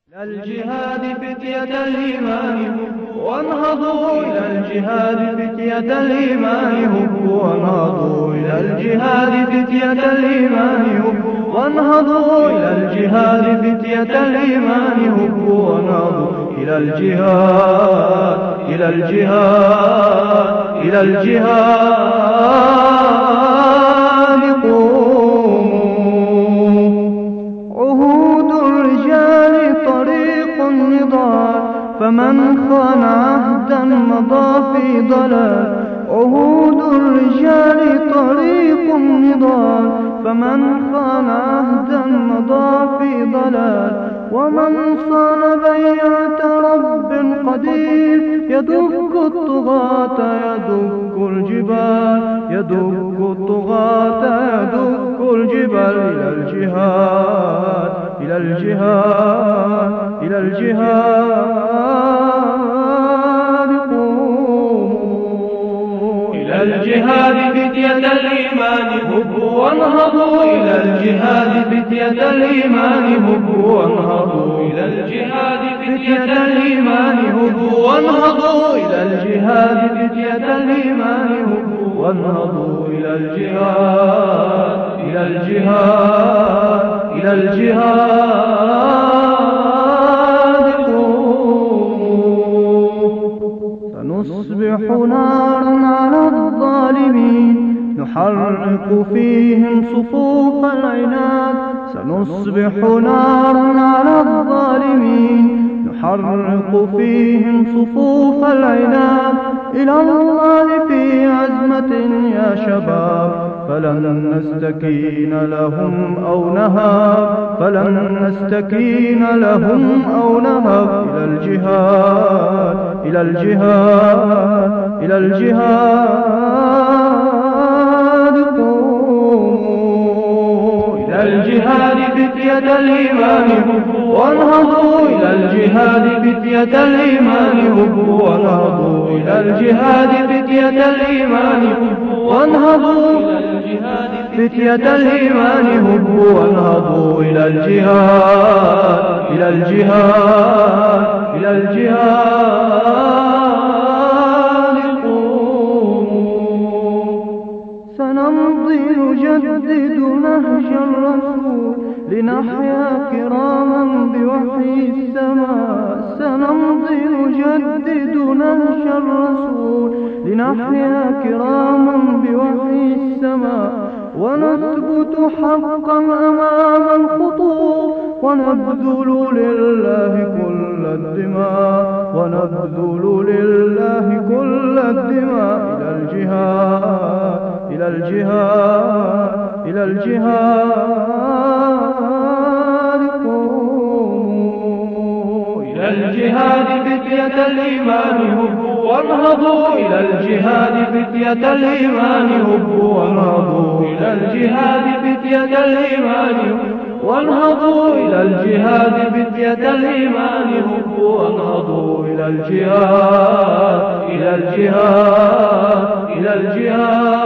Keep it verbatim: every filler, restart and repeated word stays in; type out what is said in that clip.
إلى الجهاد فتية الإيمان هبوا وانهضوا إلى الجهاد فتية الإيمان هبوا وانهضوا إلى الجهاد فتية الإيمان هبوا وانهضوا إلى الجهاد فتية الإيمان هبوا وانهضوا إلى الجهاد إلى الجهاد إلى الجهاد قوموا. عهود الرجال طريق النضال فمن خان عهدا مضى في ضلال. عهود الرجال طريق النضال فمن خان عهدا مضى في ضلال. ومن صان بيعة رب قدير يدك الطغاة يدك الجبال يدك الطغاة يدك الجبال. إلى الجهاد إلى الجهاد إلى الجهاد قوموا. إلى الجهاد فتية الإيمان هبوا وانهضوا إلى الجهاد فتية الإيمان هبوا وانهضوا إلى الجهاد فتية الإيمان هبوا وانهضوا إلى الجهاد فتية الإيمان هبوا وانهضوا إلى الجهاد إلى الجهاد إلى الجهاد قوموا. سنصبح نارا على الظالمين نحرق فيهم صفوف العناد. سنصبح نارا على الظالمين نحرق فيهم صفوف العناد. إلى الله في عزمة يا شباب فلن نستكين لهم أو نهاب فلن نستكين لهم أو نهاب. إلى الجهاد إلى الجهاد إلى الجهاد قوموا. إلى الجهاد فتية الإيمان هبوا وانهضوا إلى الجهاد فتية الإيمان هبوا وانهضوا إلى الجهاد فتية الإيمان هبوا وانهضوا فتية الإيمان هبوا وانهضوا إلى الجهاد إلى الجهاد إلى الجهاد قوموا. سنمضي نجدد نهج الرسول لنحيا كراما بوحي السماء. سنمضي نجدد نهج الرسول لنحيا كراما بوحي السماء. ونثبت حقا أمام الخطوب ونبذل لله كل الدماء ونبذل لله كل الدماء. إلى الجهاد إلى الجهاد إلى الجهاد قوموا. إلى الجهاد فتية الإيمان هبوا وانهضوا إلى الجهاد فتية الإيمان هبوا وانهضوا إلى الجهاد فتية الإيمان وانهضوا إلى الجهاد فتية الإيمان هبوا وانهضوا إلى الجهاد إلى الجهاد إلى الجهاد